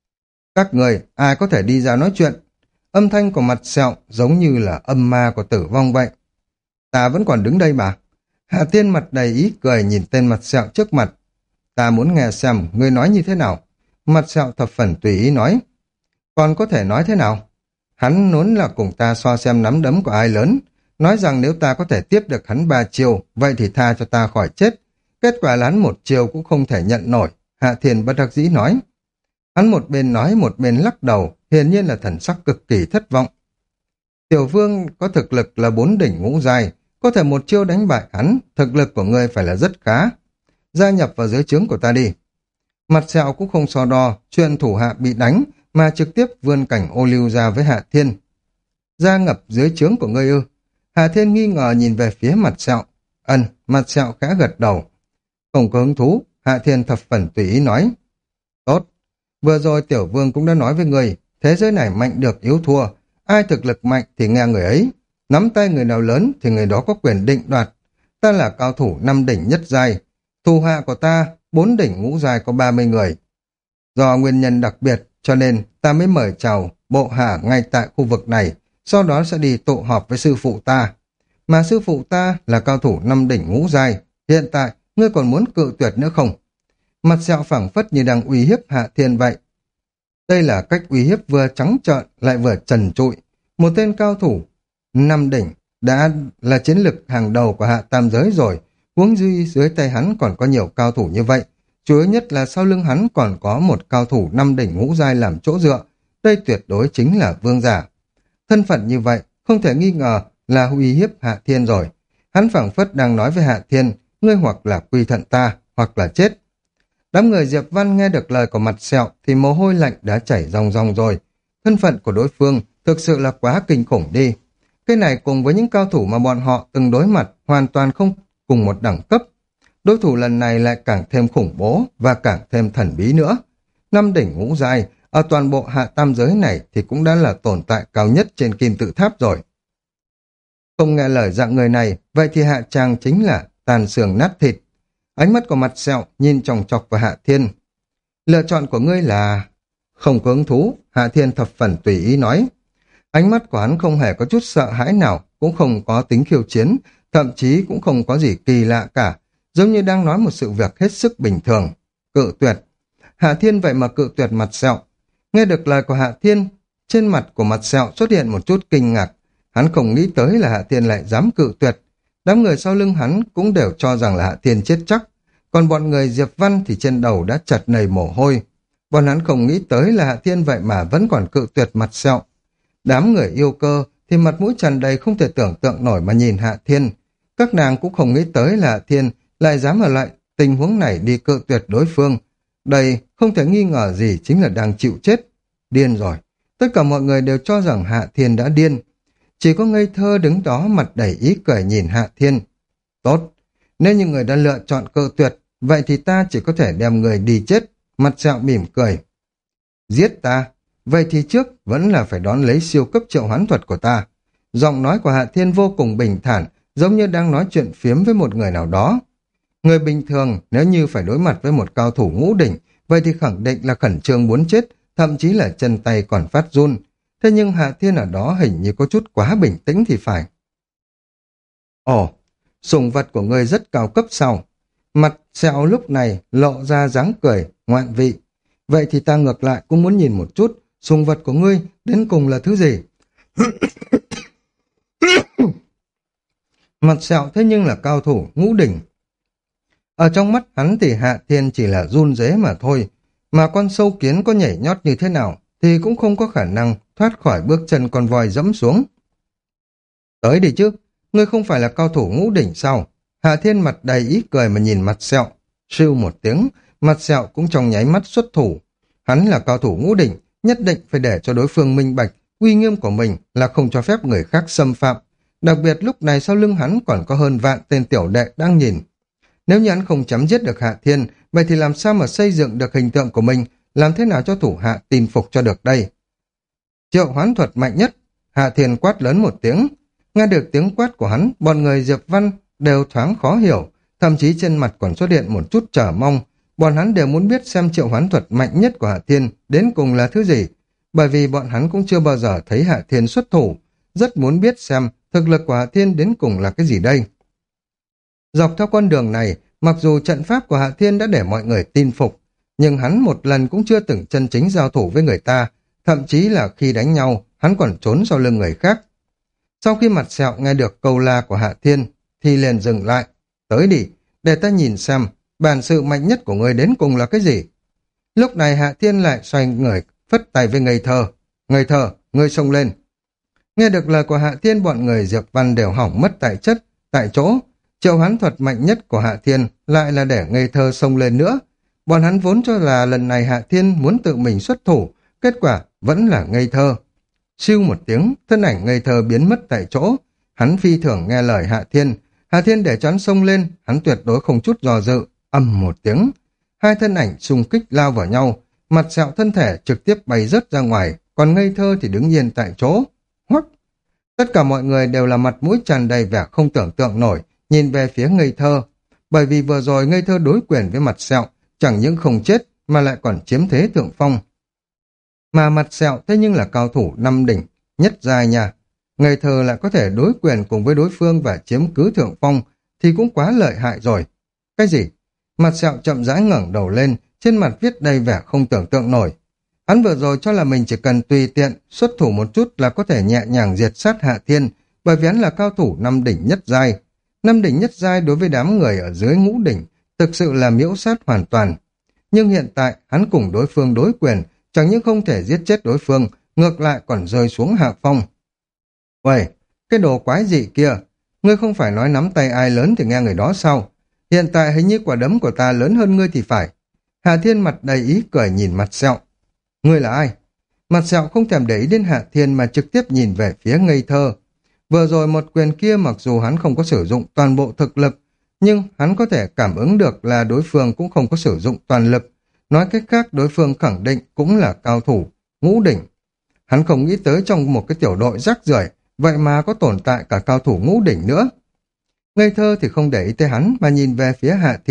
Các người, ai có thể đi ra nói chuyện? Âm thanh của mặt sẹo giống như là âm ma của tử vong vậy. Ta vẫn còn đứng đây mà. Hạ Thiên mặt đầy ý cười nhìn tên mặt sẹo trước mặt. Ta muốn nghe xem ngươi nói như thế nào. Mặt sẹo thập phần tùy ý nói. Còn có thể nói thế nào? Hắn muốn là cùng ta so xem nắm đấm của ai lớn. Nói rằng nếu ta có thể tiếp được hắn ba chiều, vậy thì tha cho ta khỏi chết. Kết quả là hắn một chiều cũng không thể nhận nổi. Hạ Thiên bất đắc dĩ nói. Hắn một bên nói một bên lắc đầu, hiển nhiên là thần sắc cực kỳ thất vọng. Tiểu vương có thực lực là bốn đỉnh ngũ giai, có thể một chiêu đánh bại hắn, thực lực của ngươi phải là rất khá. Gia nhập vào dưới trướng của ta đi. Mặt sẹo cũng không so đo, chuyện thủ hạ bị đánh, mà trực tiếp vươn cảnh ô lưu ra với Hạ Thiên. Gia ngập dưới trướng của ngươi ư? Hạ Thiên nghi ngờ nhìn về phía mặt sẹo. Ân, mặt sẹo khẽ gật đầu. Không có hứng thú, Hạ Thiên thập phần tùy ý nói. Tốt, vừa rồi tiểu vương cũng đã nói với người, thế giới này mạnh được yếu thua, ai thực lực mạnh thì nghe người ấy, nắm tay người nào lớn thì người đó có quyền định đoạt. Ta là cao thủ năm đỉnh nhất giai, thủ hạ của ta bốn đỉnh ngũ giai có ba mươi người. Do nguyên nhân đặc biệt cho nên ta mới mời chào bộ hạ ngay tại khu vực này, sau đó sẽ đi tụ họp với sư phụ ta. Mà sư phụ ta là cao thủ năm đỉnh ngũ giai, hiện tại ngươi còn muốn cự tuyệt nữa không? Mặt sẹo phảng phất như đang uy hiếp Hạ Thiên vậy. Đây là cách uy hiếp vừa trắng trợn lại vừa trần trụi. Một tên cao thủ năm đỉnh đã là chiến lực hàng đầu của Hạ Tam giới rồi, huống duy dưới tay hắn còn có nhiều cao thủ như vậy. Chủ yếu nhất là sau lưng hắn còn có một cao thủ năm đỉnh ngũ giai làm chỗ dựa. Đây tuyệt đối chính là vương giả. Thân phận như vậy không thể nghi ngờ là uy hiếp Hạ Thiên rồi. Hắn phảng phất đang nói với Hạ Thiên, ngươi hoặc là quy thuận ta, hoặc là chết. Đám người Diệp Văn nghe được lời của mặt sẹo thì mồ hôi lạnh đã chảy ròng ròng rồi. Thân phận của đối phương thực sự là quá kinh khủng đi. Cái này cùng với những cao thủ mà bọn họ từng đối mặt hoàn toàn không cùng một đẳng cấp. Đối thủ lần này lại càng thêm khủng bố và càng thêm thần bí nữa. Năm đỉnh ngũ giai ở toàn bộ Hạ Tam giới này thì cũng đã là tồn tại cao nhất trên kim tự tháp rồi. Không nghe lời dạng người này, vậy thì hạ tràng chính là tàn xương nát thịt. Ánh mắt của Mặt Sẹo nhìn chòng chọc vào Hạ Thiên. Lựa chọn của ngươi là... Không có hứng thú, Hạ Thiên thập phần tùy ý nói. Ánh mắt của hắn không hề có chút sợ hãi nào, cũng không có tính khiêu chiến, thậm chí cũng không có gì kỳ lạ cả, giống như đang nói một sự việc hết sức bình thường. Cự tuyệt. Hạ Thiên vậy mà cự tuyệt Mặt Sẹo. Nghe được lời của Hạ Thiên, trên mặt của Mặt Sẹo xuất hiện một chút kinh ngạc. Hắn không nghĩ tới là Hạ Thiên lại dám cự tuyệt. Đám người sau lưng hắn cũng đều cho rằng là Hạ Thiên chết chắc. Còn bọn người Diệp Văn thì trên đầu đã chật nầy mồ hôi. Bọn hắn không nghĩ tới là Hạ Thiên vậy mà vẫn còn cự tuyệt Mặt Sẹo. Đám người yêu cơ thì mặt mũi tràn đầy không thể tưởng tượng nổi mà nhìn Hạ Thiên. Các nàng cũng không nghĩ tới là Hạ Thiên lại dám ở lại tình huống này đi cự tuyệt đối phương. Đây không thể nghi ngờ gì chính là đang chịu chết. Điên rồi. Tất cả mọi người đều cho rằng Hạ Thiên đã điên. Chỉ có ngây thơ đứng đó mặt đầy ý cười nhìn Hạ Thiên. Tốt. Nếu như người đã lựa chọn cự tuyệt, vậy thì ta chỉ có thể đem người đi chết. Mặt Sẹo mỉm cười. Giết ta? Vậy thì trước vẫn là phải đón lấy siêu cấp triệu hoán thuật của ta. Giọng nói của Hạ Thiên vô cùng bình thản, giống như đang nói chuyện phiếm với một người nào đó. Người bình thường nếu như phải đối mặt với một cao thủ ngũ đỉnh, vậy thì khẳng định là khẩn trương muốn chết, thậm chí là chân tay còn phát run. Thế nhưng Hạ Thiên ở đó hình như có chút quá bình tĩnh thì phải. Ồ, sủng vật của ngươi rất cao cấp sao? Mặt Sẹo lúc này lộ ra dáng cười, ngoạn vị. Vậy thì ta ngược lại cũng muốn nhìn một chút, sủng vật của ngươi đến cùng là thứ gì? Mặt Sẹo thế nhưng là cao thủ ngũ đỉnh. Ở trong mắt hắn thì Hạ Thiên chỉ là run rế mà thôi, mà con sâu kiến có nhảy nhót như thế nào thì cũng không có khả năng thoát khỏi bước chân con voi dẫm xuống. Tới đi chứ, ngươi không phải là cao thủ ngũ đỉnh sao? Hạ Thiên mặt đầy ý cười mà nhìn Mặt Sẹo. Sưu một tiếng, Mặt Sẹo cũng trong nháy mắt xuất thủ. Hắn là cao thủ ngũ đỉnh, nhất định phải để cho đối phương minh bạch, uy nghiêm của mình là không cho phép người khác xâm phạm. Đặc biệt lúc này sau lưng hắn còn có hơn vạn tên tiểu đệ đang nhìn. Nếu như hắn không chấm giết được Hạ Thiên, vậy thì làm sao mà xây dựng được hình tượng của mình, làm thế nào cho thủ hạ tin phục cho được đây? Triệu hoán thuật mạnh nhất, Hạ Thiên quát lớn một tiếng. Nghe được tiếng quát của hắn, bọn người Diệp Văn đều thoáng khó hiểu, thậm chí trên mặt còn xuất hiện một chút chờ mong. Bọn hắn đều muốn biết xem triệu hoán thuật mạnh nhất của Hạ Thiên đến cùng là thứ gì, bởi vì bọn hắn cũng chưa bao giờ thấy Hạ Thiên xuất thủ, rất muốn biết xem thực lực của Hạ Thiên đến cùng là cái gì đây. Dọc theo con đường này, mặc dù trận pháp của Hạ Thiên đã để mọi người tin phục, nhưng hắn một lần cũng chưa từng chân chính giao thủ với người ta, thậm chí là khi đánh nhau, hắn còn trốn sau lưng người khác. Sau khi Mặt Sẹo nghe được câu la của Hạ Thiên, thì liền dừng lại. Tới đi, để ta nhìn xem, bản sự mạnh nhất của ngươi đến cùng là cái gì. Lúc này Hạ Thiên lại xoay người, phất tay với ngây thơ. Ngây thơ, ngươi xông lên. Nghe được lời của Hạ Thiên, bọn người Diệp Văn đều hỏng mất tại chất, tại chỗ. Triệu hoán thuật mạnh nhất của Hạ Thiên lại là để ngây thơ xông lên nữa. Bọn hắn vốn cho là lần này Hạ Thiên muốn tự mình xuất thủ, kết quả vẫn là ngây thơ. Siêu một tiếng, thân ảnh ngây thơ biến mất tại chỗ. Hắn phi thường nghe lời Hạ Thiên. Hạ Thiên để cho hắn xông lên, hắn tuyệt đối không chút dò dự. Ầm một tiếng, hai thân ảnh xung kích lao vào nhau. Mặt Sẹo thân thể trực tiếp bay rớt ra ngoài, còn ngây thơ thì đứng yên tại chỗ. Hoắc! Tất cả mọi người đều là mặt mũi tràn đầy vẻ không tưởng tượng nổi, nhìn về phía ngây thơ. Bởi vì vừa rồi ngây thơ đối quyền với Mặt Sẹo, chẳng những không chết mà lại còn chiếm thế thượng phong. Mà Mặt Sẹo thế nhưng là cao thủ năm đỉnh, nhất giai nha. Ngây thơ lại có thể đối quyền cùng với đối phương và chiếm cứ thượng phong, thì cũng quá lợi hại rồi. Cái gì? Mặt Sẹo chậm rãi ngẩng đầu lên, trên mặt viết đầy vẻ không tưởng tượng nổi. Hắn vừa rồi cho là mình chỉ cần tùy tiện, xuất thủ một chút là có thể nhẹ nhàng diệt sát Hạ Thiên, bởi vì hắn là cao thủ năm đỉnh nhất giai. Năm đỉnh nhất giai đối với đám người ở dưới ngũ đỉnh, thực sự là miễu sát hoàn toàn. Nhưng hiện tại, hắn cùng đối phương đối quyền, chẳng những không thể giết chết đối phương, ngược lại còn rơi xuống hạ phong. Uầy, cái đồ quái gì kia, ngươi không phải nói nắm tay ai lớn thì nghe người đó sao? Hiện tại hình như quả đấm của ta lớn hơn ngươi thì phải. Hạ Thiên mặt đầy ý cười nhìn Mặt Sẹo. Ngươi là ai? Mặt Sẹo không thèm để ý đến Hạ Thiên mà trực tiếp nhìn về phía ngây thơ. Vừa rồi một quyền kia mặc dù hắn không có sử dụng toàn bộ thực lực, nhưng hắn có thể cảm ứng được là đối phương cũng không có sử dụng toàn lực. Nói cách khác đối phương khẳng định cũng là cao thủ, ngũ đỉnh. Hắn không nghĩ tới trong một cái tiểu đội rác rưởi vậy mà có tồn tại cả cao thủ ngũ đỉnh nữa. Ngây thơ thì không để ý tới hắn mà nhìn về phía Hạ Thiên,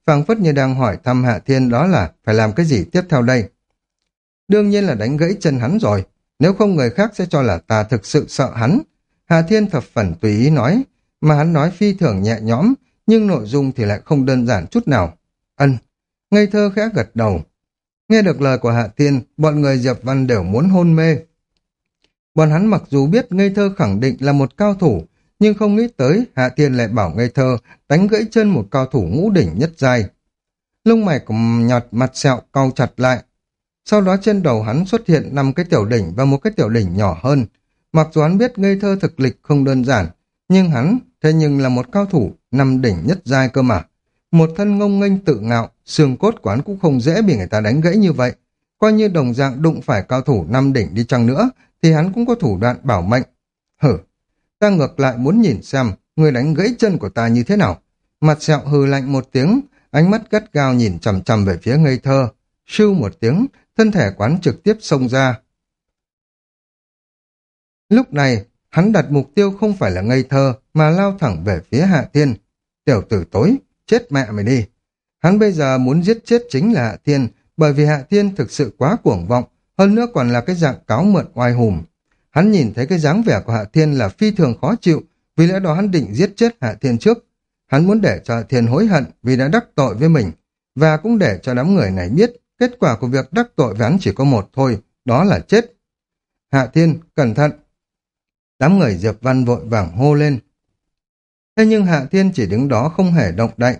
phảng phất như đang hỏi thăm Hạ Thiên đó là phải làm cái gì tiếp theo đây. Đương nhiên là đánh gãy chân hắn rồi, nếu không người khác sẽ cho là ta thực sự sợ hắn. Hạ Thiên thập phần tùy ý nói, mà hắn nói phi thường nhẹ nhõm, nhưng nội dung thì lại không đơn giản chút nào. Ân, ngây thơ khẽ gật đầu. Nghe được lời của Hạ Thiên, bọn người Diệp Văn đều muốn hôn mê. Bọn hắn mặc dù biết ngây thơ khẳng định là một cao thủ, nhưng không nghĩ tới Hạ Thiên lại bảo ngây thơ đánh gãy chân một cao thủ ngũ đỉnh nhất giai. Lông mày của nhọt mặt sẹo cau chặt lại. Sau đó trên đầu hắn xuất hiện năm cái tiểu đỉnh và một cái tiểu đỉnh nhỏ hơn. Mặc dù hắn biết ngây thơ thực lực không đơn giản, nhưng hắn thế nhưng là một cao thủ năm đỉnh nhất giai cơ mà. Một thân ngông nghênh tự ngạo, xương cốt của hắn cũng không dễ bị người ta đánh gãy như vậy. Coi như đồng dạng đụng phải cao thủ năm đỉnh đi chăng nữa, thì hắn cũng có thủ đoạn bảo mệnh. Hử, ta ngược lại muốn nhìn xem người đánh gãy chân của ta như thế nào. Mặt sẹo hừ lạnh một tiếng, ánh mắt gắt gao nhìn chằm chằm về phía ngây thơ. Sưu một tiếng, thân thể quán trực tiếp xông ra. Lúc này, hắn đặt mục tiêu không phải là ngây thơ, mà lao thẳng về phía Hạ Thiên. Tiểu tử tối, chết mẹ mày đi. Hắn bây giờ muốn giết chết chính là Hạ Thiên, bởi vì Hạ Thiên thực sự quá cuồng vọng, hơn nữa còn là cái dạng cáo mượn oai hùm. Hắn nhìn thấy cái dáng vẻ của Hạ Thiên là phi thường khó chịu, vì lẽ đó hắn định giết chết Hạ Thiên trước. Hắn muốn để cho Hạ Thiên hối hận vì đã đắc tội với mình, và cũng để cho đám người này biết kết quả của việc đắc tội với hắn chỉ có một thôi, đó là chết. Hạ Thiên, cẩn thận! Đám người Diệp Văn vội vàng hô lên. Thế nhưng Hạ Thiên chỉ đứng đó không hề động đậy,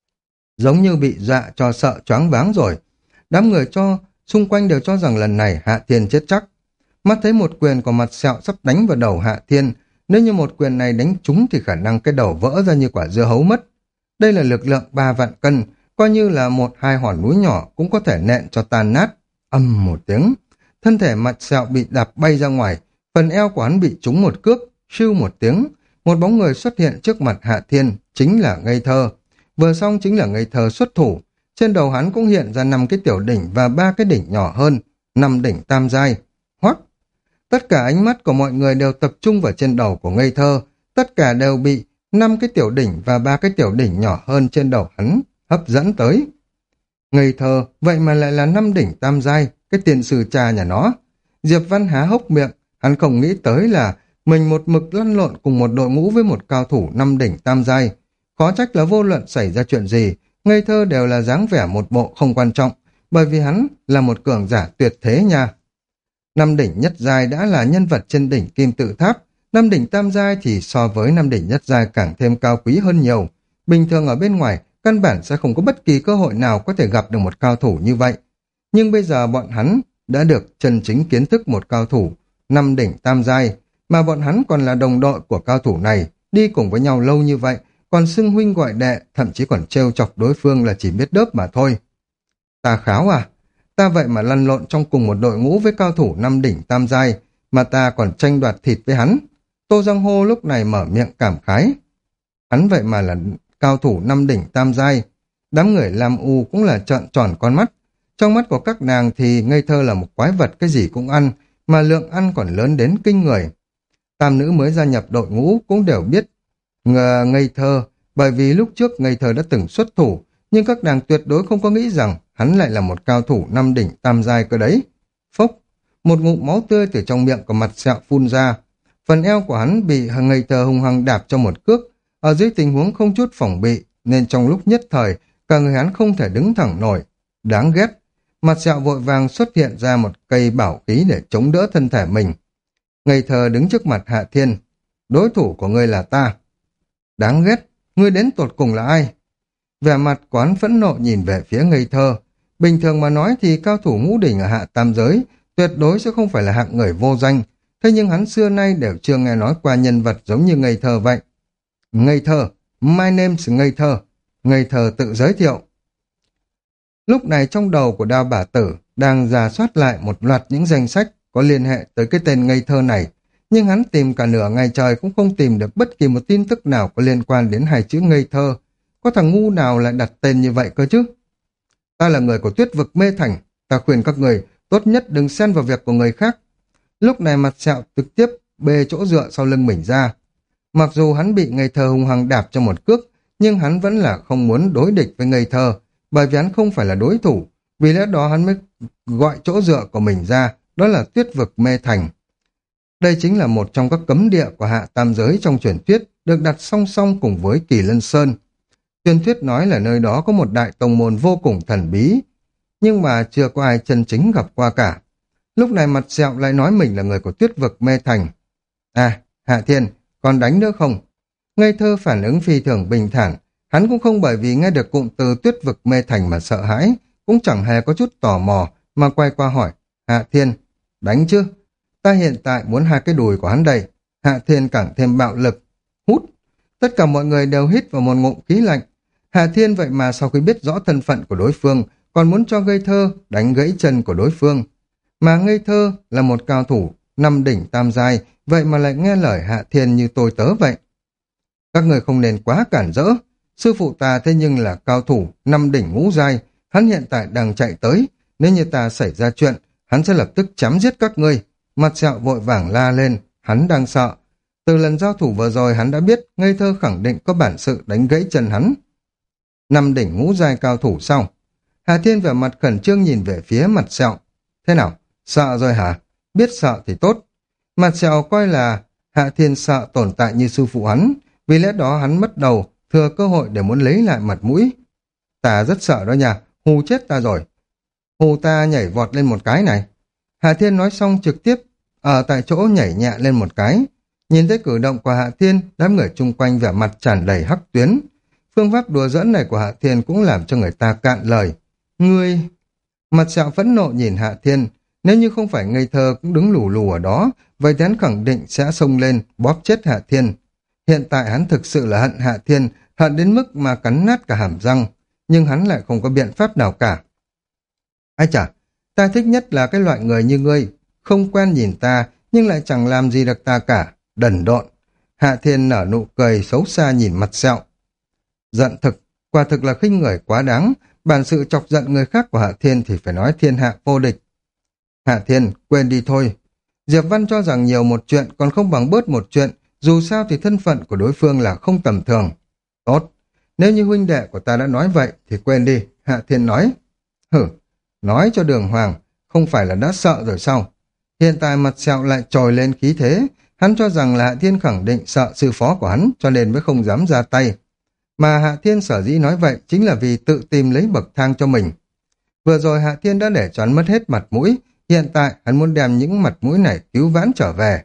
giống như bị dọa cho sợ choáng váng rồi. Đám người cho xung quanh đều cho rằng lần này Hạ Thiên chết chắc. Mắt thấy một quyền của mặt sẹo sắp đánh vào đầu Hạ Thiên, nếu như một quyền này đánh trúng thì khả năng cái đầu vỡ ra như quả dưa hấu mất. Đây là lực lượng ba vạn cân, coi như là một hai hòn núi nhỏ cũng có thể nện cho tan nát. Âm một tiếng, thân thể mặt sẹo bị đạp bay ra ngoài, phần eo của hắn bị trúng một cước, sưu một tiếng, một bóng người xuất hiện trước mặt Hạ Thiên, chính là ngây thơ. Vừa xong chính là ngây thơ xuất thủ, trên đầu hắn cũng hiện ra năm cái tiểu đỉnh và ba cái đỉnh nhỏ hơn, năm đỉnh tam giai. Hoắc! Tất cả ánh mắt của mọi người đều tập trung vào trên đầu của ngây thơ, tất cả đều bị năm cái tiểu đỉnh và ba cái tiểu đỉnh nhỏ hơn trên đầu hắn hấp dẫn tới. Ngây thơ, vậy mà lại là năm đỉnh tam giai, cái tiền sử trà nhà nó. Diệp Văn há hốc miệng, hắn không nghĩ tới là mình một mực lăn lộn cùng một đội ngũ với một cao thủ năm đỉnh tam giai. Khó trách là vô luận xảy ra chuyện gì, ngây thơ đều là dáng vẻ một bộ không quan trọng, bởi vì hắn là một cường giả tuyệt thế nha. Năm đỉnh nhất giai đã là nhân vật trên đỉnh kim tự tháp, năm đỉnh tam giai thì so với năm đỉnh nhất giai càng thêm cao quý hơn nhiều. Bình thường ở bên ngoài, căn bản sẽ không có bất kỳ cơ hội nào có thể gặp được một cao thủ như vậy. Nhưng bây giờ bọn hắn đã được chân chính kiến thức một cao thủ năm đỉnh tam giai, mà bọn hắn còn là đồng đội của cao thủ này, đi cùng với nhau lâu như vậy, còn xưng huynh gọi đệ, thậm chí còn trêu chọc đối phương là chỉ biết đớp mà thôi. Ta kháo à? Ta vậy mà lăn lộn trong cùng một đội ngũ với cao thủ năm đỉnh tam giai, mà ta còn tranh đoạt thịt với hắn. Tô Giang Hô lúc này mở miệng cảm khái. Hắn vậy mà là cao thủ năm đỉnh tam giai. Đám người Lam U cũng là trợn tròn con mắt. Trong mắt của các nàng thì ngây thơ là một quái vật cái gì cũng ăn, mà lượng ăn còn lớn đến kinh người. Tam nữ mới gia nhập đội ngũ cũng đều biết ngờ ngây thơ, bởi vì lúc trước ngây thơ đã từng xuất thủ, nhưng các nàng tuyệt đối không có nghĩ rằng hắn lại là một cao thủ năm đỉnh tam giai cơ đấy. Phốc, một ngụm máu tươi từ trong miệng của mặt sẹo phun ra. Phần eo của hắn bị ngây thơ hung hăng đạp cho một cước, ở dưới tình huống không chút phòng bị, nên trong lúc nhất thời, cả người hắn không thể đứng thẳng nổi. Đáng ghét. Mặt sẹo vội vàng xuất hiện ra một cây bảo khí để chống đỡ thân thể mình. Ngây thơ đứng trước mặt Hạ Thiên. Đối thủ của ngươi là ta. Đáng ghét, ngươi đến tột cùng là ai? Vẻ mặt quán phẫn nộ nhìn về phía ngây thơ. Bình thường mà nói thì cao thủ ngũ đỉnh ở hạ tam giới tuyệt đối sẽ không phải là hạng người vô danh. Thế nhưng hắn xưa nay đều chưa nghe nói qua nhân vật giống như ngây thơ vậy. Ngây thơ, my name's ngây thơ. Ngây thơ tự giới thiệu. Lúc này trong đầu của Đao Bà Tử đang rà soát lại một loạt những danh sách có liên hệ tới cái tên ngây thơ này, nhưng hắn tìm cả nửa ngày trời cũng không tìm được bất kỳ một tin tức nào có liên quan đến hai chữ ngây thơ. Có thằng ngu nào lại đặt tên như vậy cơ chứ? Ta là người của Tuyết Vực Mê Thành, ta khuyên các người tốt nhất đừng xen vào việc của người khác. Lúc này mặt sẹo trực tiếp bê chỗ dựa sau lưng mình ra. Mặc dù hắn bị ngây thơ hung hăng đạp cho một cước, nhưng hắn vẫn là không muốn đối địch với ngây thơ, bởi vì hắn không phải là đối thủ, vì lẽ đó hắn mới gọi chỗ dựa của mình ra, đó là tuyết vực mê thành. Đây chính là một trong các cấm địa của hạ tam giới trong truyền thuyết, được đặt song song cùng với Kỳ Lân Sơn. Truyền thuyết nói là nơi đó có một đại tông môn vô cùng thần bí, nhưng mà chưa có ai chân chính gặp qua cả. Lúc này Mặt Sẹo lại nói mình là người của tuyết vực mê thành. À, Hạ Thiên, còn đánh nữa không? Ngây thơ phản ứng phi thường bình thản, hắn cũng không bởi vì nghe được cụm từ tuyết vực mê thành mà sợ hãi, cũng chẳng hề có chút tò mò, mà quay qua hỏi, Hạ Thiên, đánh chứ? Ta hiện tại muốn hai cái đùi của hắn đây. Hạ Thiên càng thêm bạo lực. Hút. Tất cả mọi người đều hít vào một ngụm khí lạnh. Hạ Thiên vậy mà sau khi biết rõ thân phận của đối phương, còn muốn cho ngây thơ đánh gãy chân của đối phương. Mà ngây thơ là một cao thủ, năm đỉnh tam giai, vậy mà lại nghe lời Hạ Thiên như tôi tớ vậy. Các người không nên quá cản rỡ. Sư phụ ta thế nhưng là cao thủ, năm đỉnh ngũ giai, hắn hiện tại đang chạy tới. Nếu như ta xảy ra chuyện, hắn sẽ lập tức chém giết các ngươi. Mặt Sẹo vội vàng la lên, hắn đang sợ. Từ lần giao thủ vừa rồi hắn đã biết ngây thơ khẳng định có bản sự đánh gãy chân hắn. Năm đỉnh ngũ giai cao thủ sau. Hà Thiên vẻ mặt khẩn trương nhìn về phía Mặt Sẹo. Thế nào? Sợ rồi hả? Biết sợ thì tốt. Mặt Sẹo coi là Hạ Thiên sợ tồn tại như sư phụ hắn, vì lẽ đó hắn mất đầu, thừa cơ hội để muốn lấy lại mặt mũi. Ta rất sợ đó nha, hù chết ta rồi. Hù ta nhảy vọt lên một cái này. Hạ Thiên nói xong trực tiếp ở tại chỗ nhảy nhẹ lên một cái. Nhìn thấy cử động của Hạ Thiên, đám người chung quanh vẻ mặt tràn đầy hắc tuyến. Phương pháp đùa dẫn này của Hạ Thiên cũng làm cho người ta cạn lời. Ngươi... Mặt Sẹo phẫn nộ nhìn Hạ Thiên, nếu như không phải ngây thơ cũng đứng lù lù ở đó, vậy thì hắn khẳng định sẽ xông lên bóp chết Hạ Thiên. Hiện tại hắn thực sự là hận Hạ Thiên, hận đến mức mà cắn nát cả hàm răng, nhưng hắn lại không có biện pháp nào cả. Ai chả, ta thích nhất là cái loại người như ngươi, không quen nhìn ta, nhưng lại chẳng làm gì được ta cả, đần độn. Hạ Thiên nở nụ cười xấu xa nhìn Mặt Sẹo. Giận thực, quả thực là khinh người quá đáng, bản sự chọc giận người khác của Hạ Thiên thì phải nói thiên hạ vô địch. Hạ Thiên, quên đi thôi. Diệp Văn cho rằng nhiều một chuyện còn không bằng bớt một chuyện, dù sao thì thân phận của đối phương là không tầm thường. Tốt, nếu như huynh đệ của ta đã nói vậy thì quên đi, Hạ Thiên nói. Hử, nói cho Đường Hoàng, không phải là đã sợ rồi sao? Hiện tại Mặt Sẹo lại trồi lên khí thế, hắn cho rằng là Hạ Thiên khẳng định sợ sư phó của hắn cho nên mới không dám ra tay. Mà Hạ Thiên sở dĩ nói vậy chính là vì tự tìm lấy bậc thang cho mình. Vừa rồi Hạ Thiên đã để cho hắn mất hết mặt mũi, hiện tại hắn muốn đem những mặt mũi này cứu vãn trở về.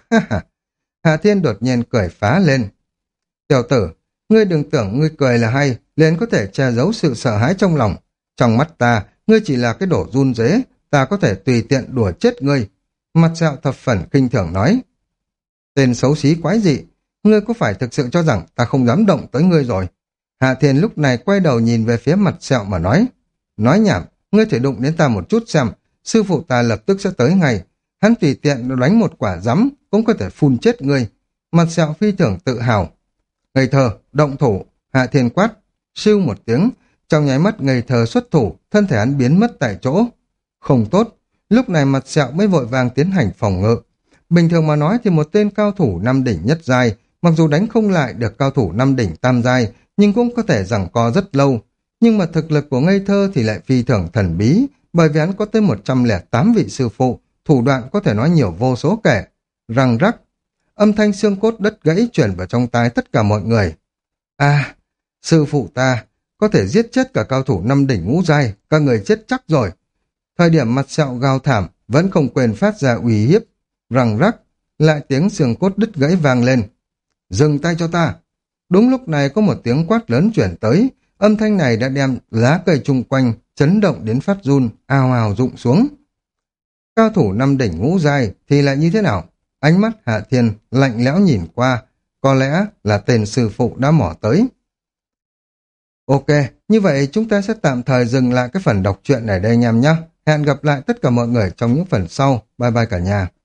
Hạ Thiên đột nhiên cười phá lên. Tiểu tử, ngươi đừng tưởng ngươi cười là hay, liền có thể che giấu sự sợ hãi trong lòng. Trong mắt ta, ngươi chỉ là cái đổ run rế, ta có thể tùy tiện đùa chết ngươi. Mặt Sẹo thập phần kinh thường nói. Tên xấu xí quái dị, ngươi có phải thực sự cho rằng ta không dám động tới ngươi rồi? Hạ Thiên lúc này quay đầu nhìn về phía Mặt Sẹo mà nói. Nói nhảm, ngươi thể đụng đến ta một chút xem, sư phụ ta lập tức sẽ tới ngay. Hắn tùy tiện đánh một quả rắm cũng có thể phun chết ngươi. Mặt Sẹo phi thường tự hào. Ngây thơ, động thủ, Hạ Thiên quát. Siêu một tiếng, trong nháy mắt ngây thơ xuất thủ, thân thể hắn biến mất tại chỗ. Không tốt, lúc này Mặt Sẹo mới vội vàng tiến hành phòng ngự. Bình thường mà nói thì một tên cao thủ năm đỉnh nhất giai, mặc dù đánh không lại được cao thủ năm đỉnh tam giai, nhưng cũng có thể giằng co rất lâu. Nhưng mà thực lực của ngây thơ thì lại phi thường thần bí, bởi vì hắn có tới một trăm lẻ tám vị sư phụ, thủ đoạn có thể nói nhiều vô số kể. Răng rắc, âm thanh xương cốt đất gãy chuyển vào trong tai tất cả mọi người. À, sư phụ ta, có thể giết chết cả cao thủ năm đỉnh ngũ giai, các người chết chắc rồi. Thời điểm Mặt Sẹo gào thảm, vẫn không quên phát ra uy hiếp. Răng rắc, lại tiếng xương cốt đứt gãy vang lên. Dừng tay cho ta. Đúng lúc này có một tiếng quát lớn chuyển tới, âm thanh này đã đem lá cây chung quanh chấn động đến phát run, ào ào rụng xuống. Cao thủ năm đỉnh ngũ giai thì lại như thế nào? Ánh mắt Hạ Thiên lạnh lẽo nhìn qua, có lẽ là tên sư phụ đã mỏ tới. Ok, như vậy chúng ta sẽ tạm thời dừng lại cái phần đọc truyện này đây anh em nhé. Hẹn gặp lại tất cả mọi người trong những phần sau. Bye bye cả nhà.